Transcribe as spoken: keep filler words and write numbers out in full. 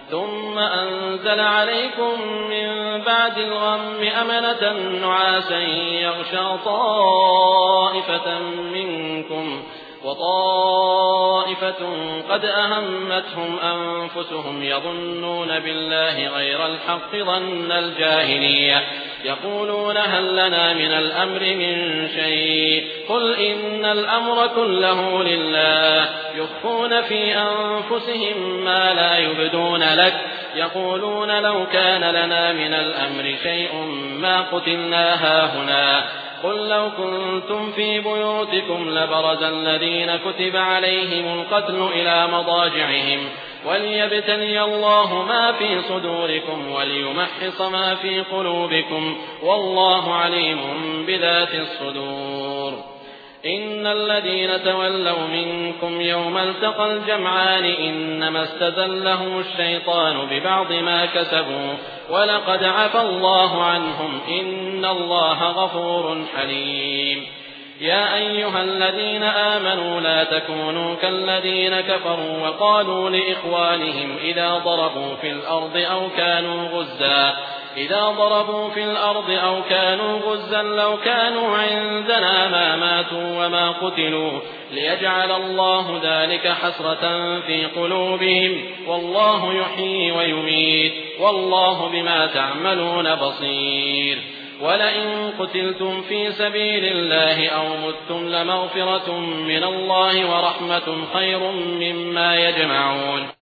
ثم أنزل عليكم من بعد الغم أمنة نعاسا يغشى طائفة منكم وطائفة قد أهمتهم أنفسهم يظنون بالله غير الحق ظن الجاهلية يقولون هل لنا من الأمر من شيء قل إن الأمر كله لله يخفون في أنفسهم ما لا يبدون لك يقولون لو كان لنا من الأمر شيء ما قتلنا هاهنا قل لو كنتم في بيوتكم لبرز الذين كتب عليهم القتل إلى مضاجعهم وليبتلي الله ما في صدوركم وليمحص ما في قلوبكم والله عليم بذات الصدور. إن الذين تولوا منكم يوم التقى الجمعان إنما استزلهم الشيطان ببعض ما كسبوا ولقد عفى الله عنهم إن الله غفور حليم. يا أيها الذين آمنوا لا تكونوا كالذين كفروا وقالوا لإخوانهم إذا ضربوا في الأرض أو كانوا غزا إذا ضربوا في الأرض أو كانوا غزا لو كانوا عندنا ما ماتوا وما قتلوا ليجعل الله ذلك حسرة في قلوبهم والله يحيي ويميت والله بما تعملون بصير. ولئن قتلتم في سبيل الله أو متم لمغفرة من الله ورحمة خير مما يجمعون.